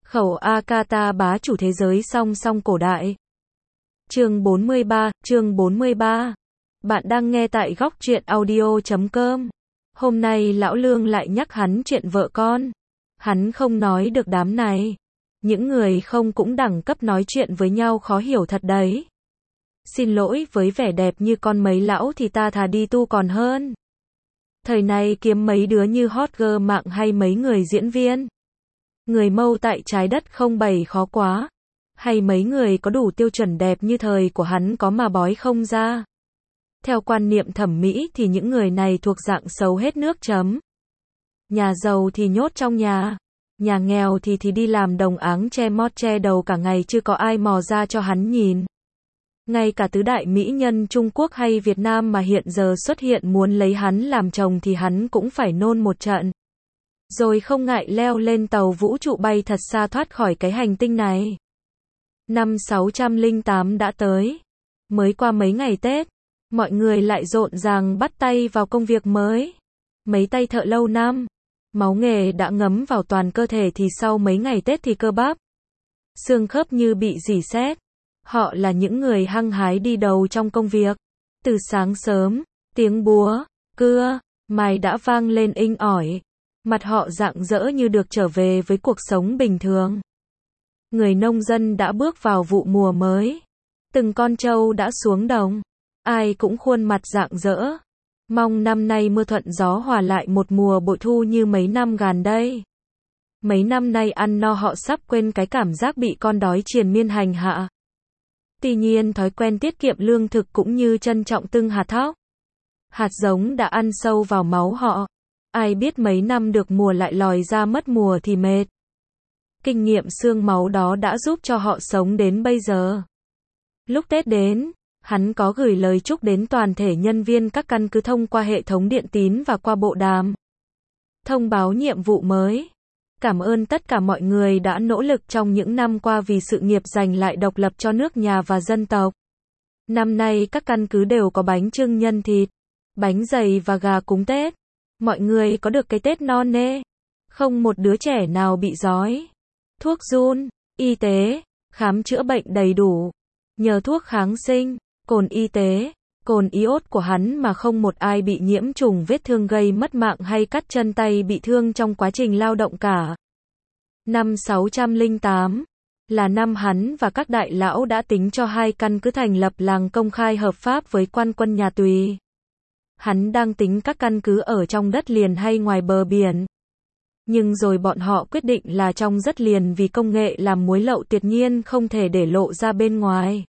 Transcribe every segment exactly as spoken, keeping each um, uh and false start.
Khẩu Akata bá chủ thế giới song song cổ đại. Chương bốn mươi ba, chương bốn mươi ba. Bạn đang nghe tại góc truyện audio chấm com. Hôm nay lão Lương lại nhắc hắn chuyện vợ con. Hắn không nói được đám này. Những người không cũng đẳng cấp nói chuyện với nhau khó hiểu thật đấy. Xin lỗi, với vẻ đẹp như con mấy lão thì ta thà đi tu còn hơn. Thời này kiếm mấy đứa như hot girl mạng hay mấy người diễn viên. Người mâu tại trái đất không bày khó quá. Hay mấy người có đủ tiêu chuẩn đẹp như thời của hắn có mà bói không ra. Theo quan niệm thẩm mỹ thì những người này thuộc dạng xấu hết nước chấm. Nhà giàu thì nhốt trong nhà. Nhà nghèo thì thì đi làm đồng áng che mót che đầu cả ngày chứ có ai mò ra cho hắn nhìn. Ngay cả tứ đại mỹ nhân Trung Quốc hay Việt Nam mà hiện giờ xuất hiện muốn lấy hắn làm chồng thì hắn cũng phải nôn một trận. Rồi không ngại leo lên tàu vũ trụ bay thật xa thoát khỏi cái hành tinh này. Năm sáu trăm lẻ tám đã tới. Mới qua mấy ngày Tết, mọi người lại rộn ràng bắt tay vào công việc mới. Mấy tay thợ lâu năm, máu nghề đã ngấm vào toàn cơ thể thì sau mấy ngày Tết thì cơ bắp, xương khớp như bị rỉ sét. Họ là những người hăng hái đi đầu trong công việc. Từ sáng sớm, tiếng búa, cưa, mài đã vang lên inh ỏi. Mặt họ rạng rỡ như được trở về với cuộc sống bình thường. Người nông dân đã bước vào vụ mùa mới. Từng con trâu đã xuống đồng. Ai cũng khuôn mặt rạng rỡ. Mong năm nay mưa thuận gió hòa lại một mùa bội thu như mấy năm gần đây. Mấy năm nay ăn no họ sắp quên cái cảm giác bị con đói triền miên hành hạ. Tuy nhiên thói quen tiết kiệm lương thực cũng như trân trọng từng hạt thóc, hạt giống đã ăn sâu vào máu họ. Ai biết mấy năm được mùa lại lòi ra mất mùa thì mệt. Kinh nghiệm xương máu đó đã giúp cho họ sống đến bây giờ. Lúc Tết đến, hắn có gửi lời chúc đến toàn thể nhân viên các căn cứ thông qua hệ thống điện tín và qua bộ đàm. Thông báo nhiệm vụ mới. Cảm ơn tất cả mọi người đã nỗ lực trong những năm qua vì sự nghiệp giành lại độc lập cho nước nhà và dân tộc. Năm nay các căn cứ đều có bánh chưng nhân thịt, bánh dày và gà cúng Tết. Mọi người có được cái Tết non nê. Không một đứa trẻ nào bị giói. Thuốc giun, y tế, khám chữa bệnh đầy đủ. Nhờ thuốc kháng sinh, cồn y tế, cồn iốt của hắn mà không một ai bị nhiễm trùng vết thương gây mất mạng hay cắt chân tay bị thương trong quá trình lao động cả. Năm sáu trăm lẻ tám là năm hắn và các đại lão đã tính cho hai căn cứ thành lập làng công khai hợp pháp với quan quân nhà Tùy. Hắn đang tính các căn cứ ở trong đất liền hay ngoài bờ biển. Nhưng rồi bọn họ quyết định là trong đất liền vì công nghệ làm muối lậu tuyệt nhiên không thể để lộ ra bên ngoài.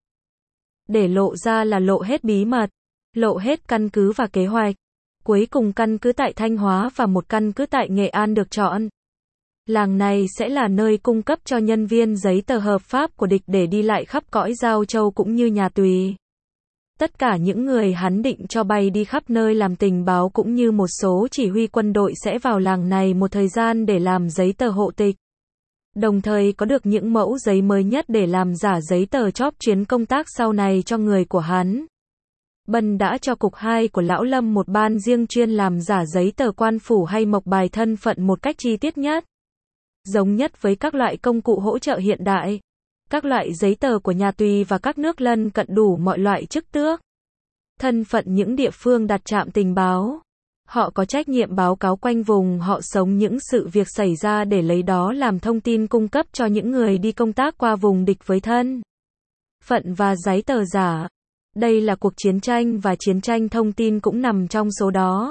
Để lộ ra là lộ hết bí mật, lộ hết căn cứ và kế hoạch. Cuối cùng căn cứ tại Thanh Hóa và một căn cứ tại Nghệ An được chọn. Làng này sẽ là nơi cung cấp cho nhân viên giấy tờ hợp pháp của địch để đi lại khắp cõi Giao Châu cũng như nhà Tùy. Tất cả những người hắn định cho bay đi khắp nơi làm tình báo cũng như một số chỉ huy quân đội sẽ vào làng này một thời gian để làm giấy tờ hộ tịch. Đồng thời có được những mẫu giấy mới nhất để làm giả giấy tờ chóp chuyến công tác sau này cho người của hắn. Bân đã cho cục hai của Lão Lâm một ban riêng chuyên làm giả giấy tờ quan phủ hay mộc bài thân phận một cách chi tiết nhất. Giống nhất với các loại công cụ hỗ trợ hiện đại. Các loại giấy tờ của nhà Tùy và các nước lân cận đủ mọi loại chức tước. Thân phận những địa phương đặt trạm tình báo. Họ có trách nhiệm báo cáo quanh vùng họ sống những sự việc xảy ra để lấy đó làm thông tin cung cấp cho những người đi công tác qua vùng địch với thân phận và giấy tờ giả. Đây là cuộc chiến tranh và chiến tranh thông tin cũng nằm trong số đó.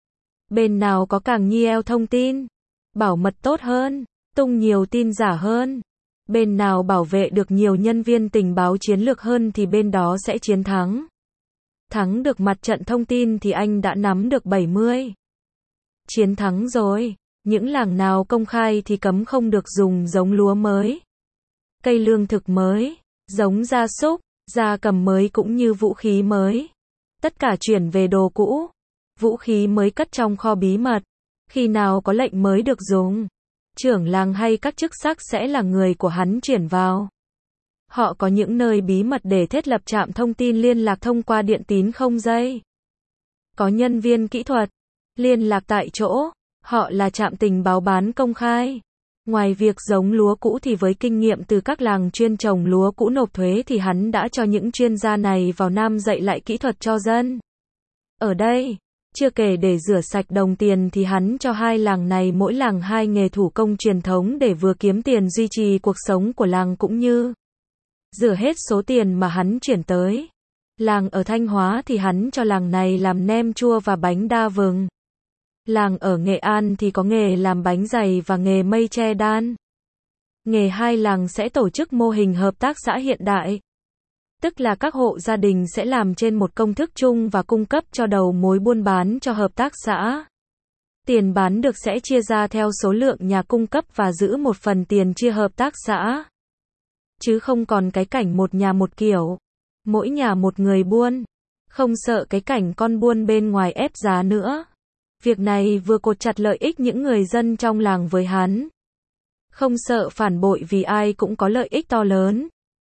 Bên nào có càng nhiều thông tin, bảo mật tốt hơn, tung nhiều tin giả hơn. Bên nào bảo vệ được nhiều nhân viên tình báo chiến lược hơn thì bên đó sẽ chiến thắng. Thắng được mặt trận thông tin thì anh đã nắm được bảy mươi. Chiến thắng rồi. Những làng nào công khai thì cấm không được dùng giống lúa mới, cây lương thực mới, giống gia súc, gia cầm mới cũng như vũ khí mới. Tất cả chuyển về đồ cũ. Vũ khí mới cất trong kho bí mật. Khi nào có lệnh mới được dùng, trưởng làng hay các chức sắc sẽ là người của hắn chuyển vào. Họ có những nơi bí mật để thiết lập trạm thông tin liên lạc thông qua điện tín không dây. Có nhân viên kỹ thuật liên lạc tại chỗ. Họ là trạm tình báo bán công khai. Ngoài việc giống lúa cũ thì với kinh nghiệm từ các làng chuyên trồng lúa cũ nộp thuế thì hắn đã cho những chuyên gia này vào Nam dạy lại kỹ thuật cho dân. Ở đây, chưa kể để rửa sạch đồng tiền thì hắn cho hai làng này mỗi làng hai nghề thủ công truyền thống để vừa kiếm tiền duy trì cuộc sống của làng cũng như rửa hết số tiền mà hắn chuyển tới. Làng ở Thanh Hóa thì hắn cho làng này làm nem chua và bánh đa vừng. Làng ở Nghệ An thì có nghề làm bánh dày và nghề mây tre đan. Nghề hai làng sẽ tổ chức mô hình hợp tác xã hiện đại. Tức là các hộ gia đình sẽ làm trên một công thức chung và cung cấp cho đầu mối buôn bán cho hợp tác xã. Tiền bán được sẽ chia ra theo số lượng nhà cung cấp và giữ một phần tiền chia hợp tác xã. Chứ không còn cái cảnh một nhà một kiểu, mỗi nhà một người buôn, không sợ cái cảnh con buôn bên ngoài ép giá nữa. Việc này vừa cột chặt lợi ích những người dân trong làng với hắn, không sợ phản bội vì ai cũng có lợi ích to lớn.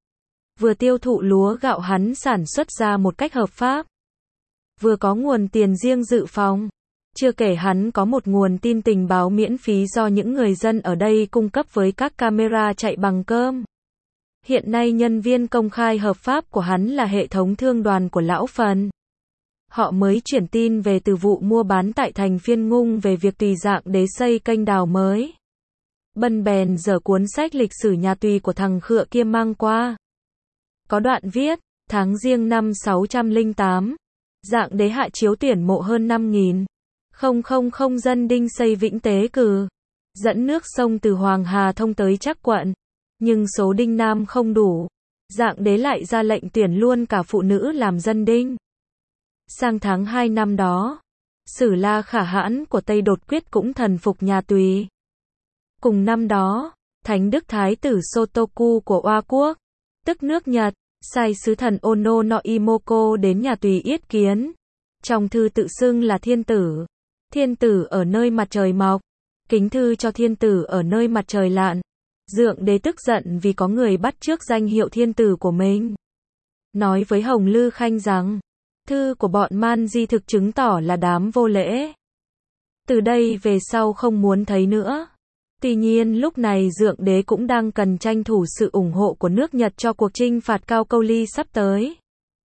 Vừa tiêu thụ lúa gạo hắn sản xuất ra một cách hợp pháp, vừa có nguồn tiền riêng dự phòng. Chưa kể hắn có một nguồn tin tình báo miễn phí do những người dân ở đây cung cấp với các camera chạy bằng cơm. Hiện nay nhân viên công khai hợp pháp của hắn là hệ thống thương đoàn của Lão Phần. Họ mới chuyển tin về từ vụ mua bán tại thành Phiên Ngung về việc Tùy Dạng Đế xây kênh đào mới. Bần bèn dở cuốn sách lịch sử nhà Tùy của thằng Khựa kia mang qua. Có đoạn viết, tháng Giêng năm sáu trăm lẻ tám, Dạng Đế hạ chiếu tuyển mộ hơn năm nghìn không không không dân đinh xây Vĩnh Tế Cừ, dẫn nước sông từ Hoàng Hà thông tới Trắc Quận. Nhưng số đinh nam không đủ. Dạng Đế lại ra lệnh tuyển luôn cả phụ nữ làm dân đinh. Sang tháng hai năm đó, Sử La Khả Hãn của Tây đột quyết cũng thần phục nhà Tùy. Cùng năm đó, Thánh Đức Thái tử Sotoku của Oa Quốc, tức nước Nhật, sai sứ thần Ono no Imoko đến nhà Tùy yết kiến. Trong thư tự xưng là thiên tử. Thiên tử ở nơi mặt trời mọc. Kính thư cho thiên tử ở nơi mặt trời lặn. Dượng Đế tức giận vì có người bắt chước danh hiệu thiên tử của mình. Nói với Hồng Lư Khanh rằng, thư của bọn Man Di thực chứng tỏ là đám vô lễ. Từ đây về sau không muốn thấy nữa. Tuy nhiên lúc này Dượng Đế cũng đang cần tranh thủ sự ủng hộ của nước Nhật cho cuộc chinh phạt Cao Câu Ly sắp tới.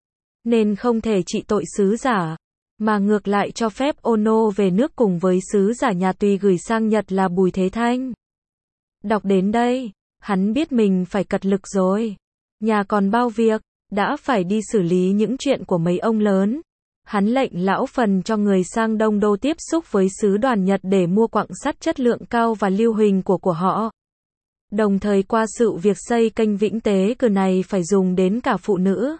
Nên không thể trị tội sứ giả, mà ngược lại cho phép Ono về nước cùng với sứ giả nhà Tùy gửi sang Nhật là Bùi Thế Thanh. Đọc đến đây, hắn biết mình phải cật lực rồi. Nhà còn bao việc, đã phải đi xử lý những chuyện của mấy ông lớn. Hắn lệnh Lão Phần cho người sang Đông Đô tiếp xúc với sứ đoàn Nhật để mua quặng sắt chất lượng cao và lưu huỳnh của của họ. Đồng thời qua sự việc xây kênh Vĩnh Tế Cừ này phải dùng đến cả phụ nữ.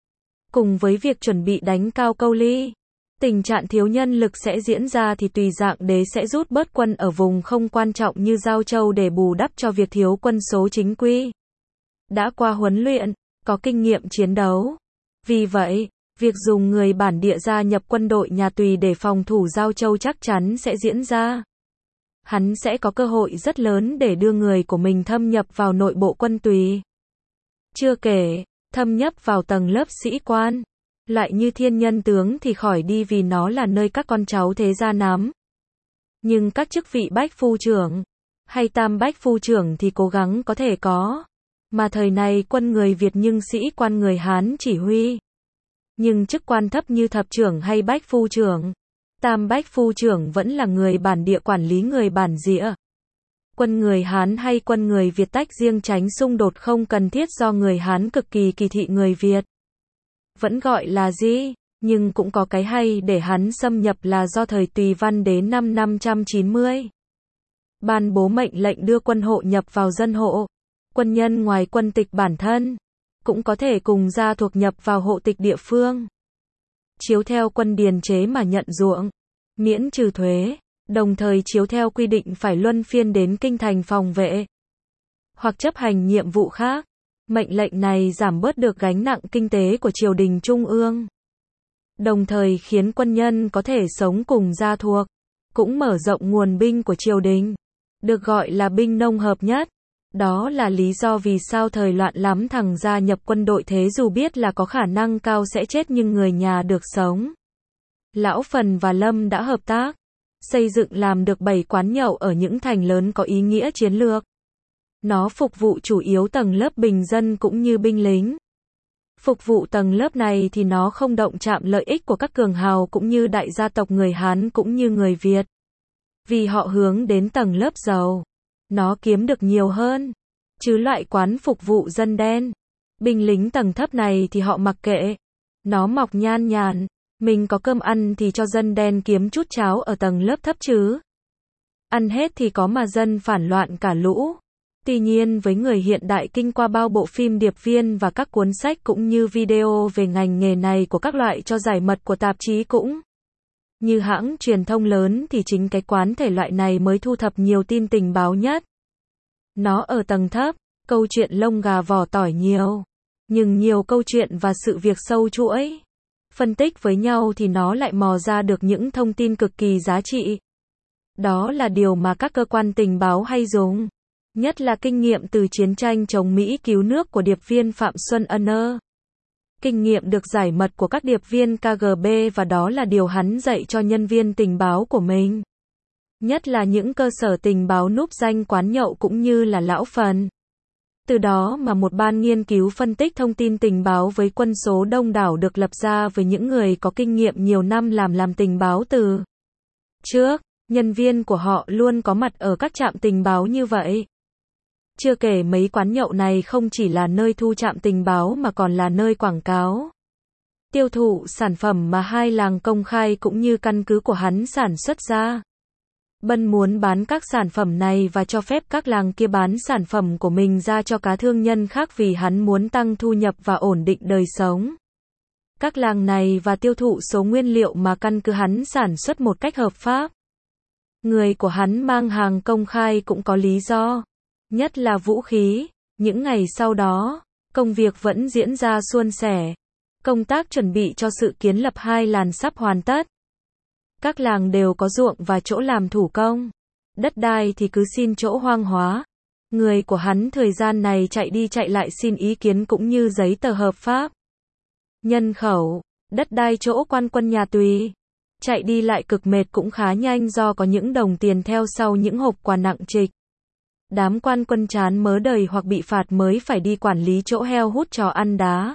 Cùng với việc chuẩn bị đánh Cao Câu Ly, tình trạng thiếu nhân lực sẽ diễn ra thì Tùy Dạng Đế sẽ rút bớt quân ở vùng không quan trọng như Giao Châu để bù đắp cho việc thiếu quân số chính quy. Đã qua huấn luyện, có kinh nghiệm chiến đấu. Vì vậy, việc dùng người bản địa gia nhập quân đội nhà Tùy để phòng thủ Giao Châu chắc chắn sẽ diễn ra. Hắn sẽ có cơ hội rất lớn để đưa người của mình thâm nhập vào nội bộ quân Tùy. Chưa kể, thâm nhập vào tầng lớp sĩ quan. Lại như Thiên Nhân Tướng thì khỏi đi vì nó là nơi các con cháu thế gia nắm. Nhưng các chức vị bách phu trưởng, hay tam bách phu trưởng thì cố gắng có thể có. Mà thời này quân người Việt nhưng sĩ quan người Hán chỉ huy. Nhưng chức quan thấp như thập trưởng hay bách phu trưởng, tam bách phu trưởng vẫn là người bản địa quản lý người bản địa. Quân người Hán hay quân người Việt tách riêng tránh xung đột không cần thiết do người Hán cực kỳ kỳ thị người Việt. Vẫn gọi là gì, nhưng cũng có cái hay để hắn xâm nhập là do thời Tùy Văn đến năm năm trăm chín mươi. Ban bố mệnh lệnh đưa quân hộ nhập vào dân hộ. Quân nhân ngoài quân tịch bản thân, cũng có thể cùng gia thuộc nhập vào hộ tịch địa phương. Chiếu theo quân điền chế mà nhận ruộng, miễn trừ thuế, đồng thời chiếu theo quy định phải luân phiên đến kinh thành phòng vệ, hoặc chấp hành nhiệm vụ khác. Mệnh lệnh này giảm bớt được gánh nặng kinh tế của triều đình trung ương, đồng thời khiến quân nhân có thể sống cùng gia thuộc, cũng mở rộng nguồn binh của triều đình, được gọi là binh nông hợp nhất. Đó là lý do vì sao thời loạn lắm thằng gia nhập quân đội thế dù biết là có khả năng cao sẽ chết nhưng người nhà được sống. Lão Phần và Lâm đã hợp tác, xây dựng làm được bảy quán nhậu ở những thành lớn có ý nghĩa chiến lược. Nó phục vụ chủ yếu tầng lớp bình dân cũng như binh lính. Phục vụ tầng lớp này thì nó không động chạm lợi ích của các cường hào cũng như đại gia tộc người Hán cũng như người Việt. Vì họ hướng đến tầng lớp giàu. Nó kiếm được nhiều hơn. Chứ loại quán phục vụ dân đen, binh lính tầng thấp này thì họ mặc kệ. Nó mọc nhan nhản. Mình có cơm ăn thì cho dân đen kiếm chút cháo ở tầng lớp thấp chứ. Ăn hết thì có mà dân phản loạn cả lũ. Tuy nhiên với người hiện đại kinh qua bao bộ phim điệp viên và các cuốn sách cũng như video về ngành nghề này của các loại cho giải mật của tạp chí cũng như hãng truyền thông lớn thì chính cái quán thể loại này mới thu thập nhiều tin tình báo nhất. Nó ở tầng thấp, câu chuyện lông gà vỏ tỏi nhiều, nhưng nhiều câu chuyện và sự việc sâu chuỗi. Phân tích với nhau thì nó lại mò ra được những thông tin cực kỳ giá trị. Đó là điều mà các cơ quan tình báo hay dùng. Nhất là kinh nghiệm từ chiến tranh chống Mỹ cứu nước của điệp viên Phạm Xuân Ân. Kinh nghiệm được giải mật của các điệp viên ca giê bê và đó là điều hắn dạy cho nhân viên tình báo của mình. Nhất là những cơ sở tình báo núp danh quán nhậu cũng như là lão phần. Từ đó mà một ban nghiên cứu phân tích thông tin tình báo với quân số đông đảo được lập ra với những người có kinh nghiệm nhiều năm làm làm tình báo từ trước. Nhân viên của họ luôn có mặt ở các trạm tình báo như vậy. Chưa kể mấy quán nhậu này không chỉ là nơi thu trạm tình báo mà còn là nơi quảng cáo, tiêu thụ sản phẩm mà hai làng công khai cũng như căn cứ của hắn sản xuất ra. Bân muốn bán các sản phẩm này và cho phép các làng kia bán sản phẩm của mình ra cho các thương nhân khác vì hắn muốn tăng thu nhập và ổn định đời sống. Các làng này và tiêu thụ số nguyên liệu mà căn cứ hắn sản xuất một cách hợp pháp. Người của hắn mang hàng công khai cũng có lý do. Nhất là vũ khí. Những ngày sau đó, công việc vẫn diễn ra suôn sẻ. Công tác chuẩn bị cho sự kiến lập hai làn sắp hoàn tất. Các làng đều có ruộng và chỗ làm thủ công. Đất đai thì cứ xin chỗ hoang hóa. Người của hắn thời gian này chạy đi chạy lại xin ý kiến cũng như giấy tờ hợp pháp. Nhân khẩu, đất đai chỗ quan quân nhà Tùy. Chạy đi lại cực mệt cũng khá nhanh do có những đồng tiền theo sau những hộp quà nặng trịch. Đám quan quân chán mớ đời hoặc bị phạt mới phải đi quản lý chỗ heo hút chó ăn đá,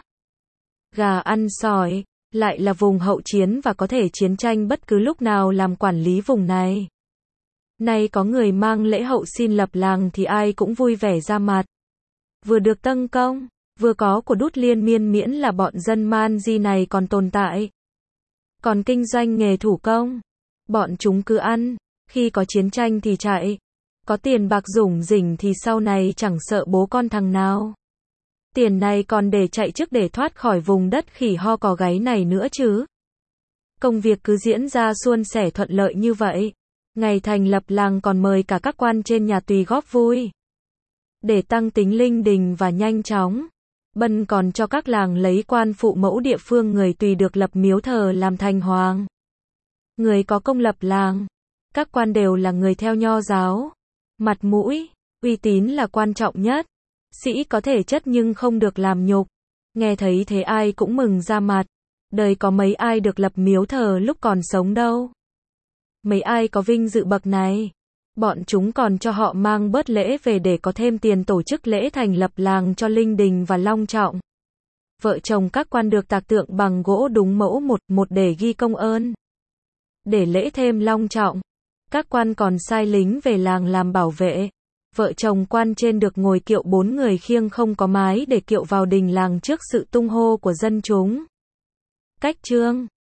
gà ăn sỏi, lại là vùng hậu chiến và có thể chiến tranh bất cứ lúc nào làm quản lý vùng này. Nay có người mang lễ hậu xin lập làng thì ai cũng vui vẻ ra mặt. Vừa được tâng công, vừa có của đút liên miên miễn là bọn dân man di này còn tồn tại. Còn kinh doanh nghề thủ công, bọn chúng cứ ăn, khi có chiến tranh thì chạy. Có tiền bạc rủng rỉnh thì sau này chẳng sợ bố con thằng nào. Tiền này còn để chạy trước để thoát khỏi vùng đất khỉ ho cò gáy này nữa chứ. Công việc cứ diễn ra suôn sẻ thuận lợi như vậy. Ngày thành lập làng còn mời cả các quan trên nhà Tùy góp vui. Để tăng tính linh đình và nhanh chóng, Bân còn cho các làng lấy quan phụ mẫu địa phương người Tùy được lập miếu thờ làm thành hoàng. Người có công lập làng, các quan đều là người theo Nho giáo. Mặt mũi, uy tín là quan trọng nhất. Sĩ có thể chất nhưng không được làm nhục. Nghe thấy thế ai cũng mừng ra mặt. Đời có mấy ai được lập miếu thờ lúc còn sống đâu. Mấy ai có vinh dự bậc này. Bọn chúng còn cho họ mang bớt lễ về để có thêm tiền tổ chức lễ thành lập làng cho linh đình và long trọng. Vợ chồng các quan được tạc tượng bằng gỗ đúng mẫu một một để ghi công ơn. Để lễ thêm long trọng, các quan còn sai lính về làng làm bảo vệ. Vợ chồng quan trên được ngồi kiệu bốn người khiêng không có mái để kiệu vào đình làng trước sự tung hô của dân chúng. Cách chương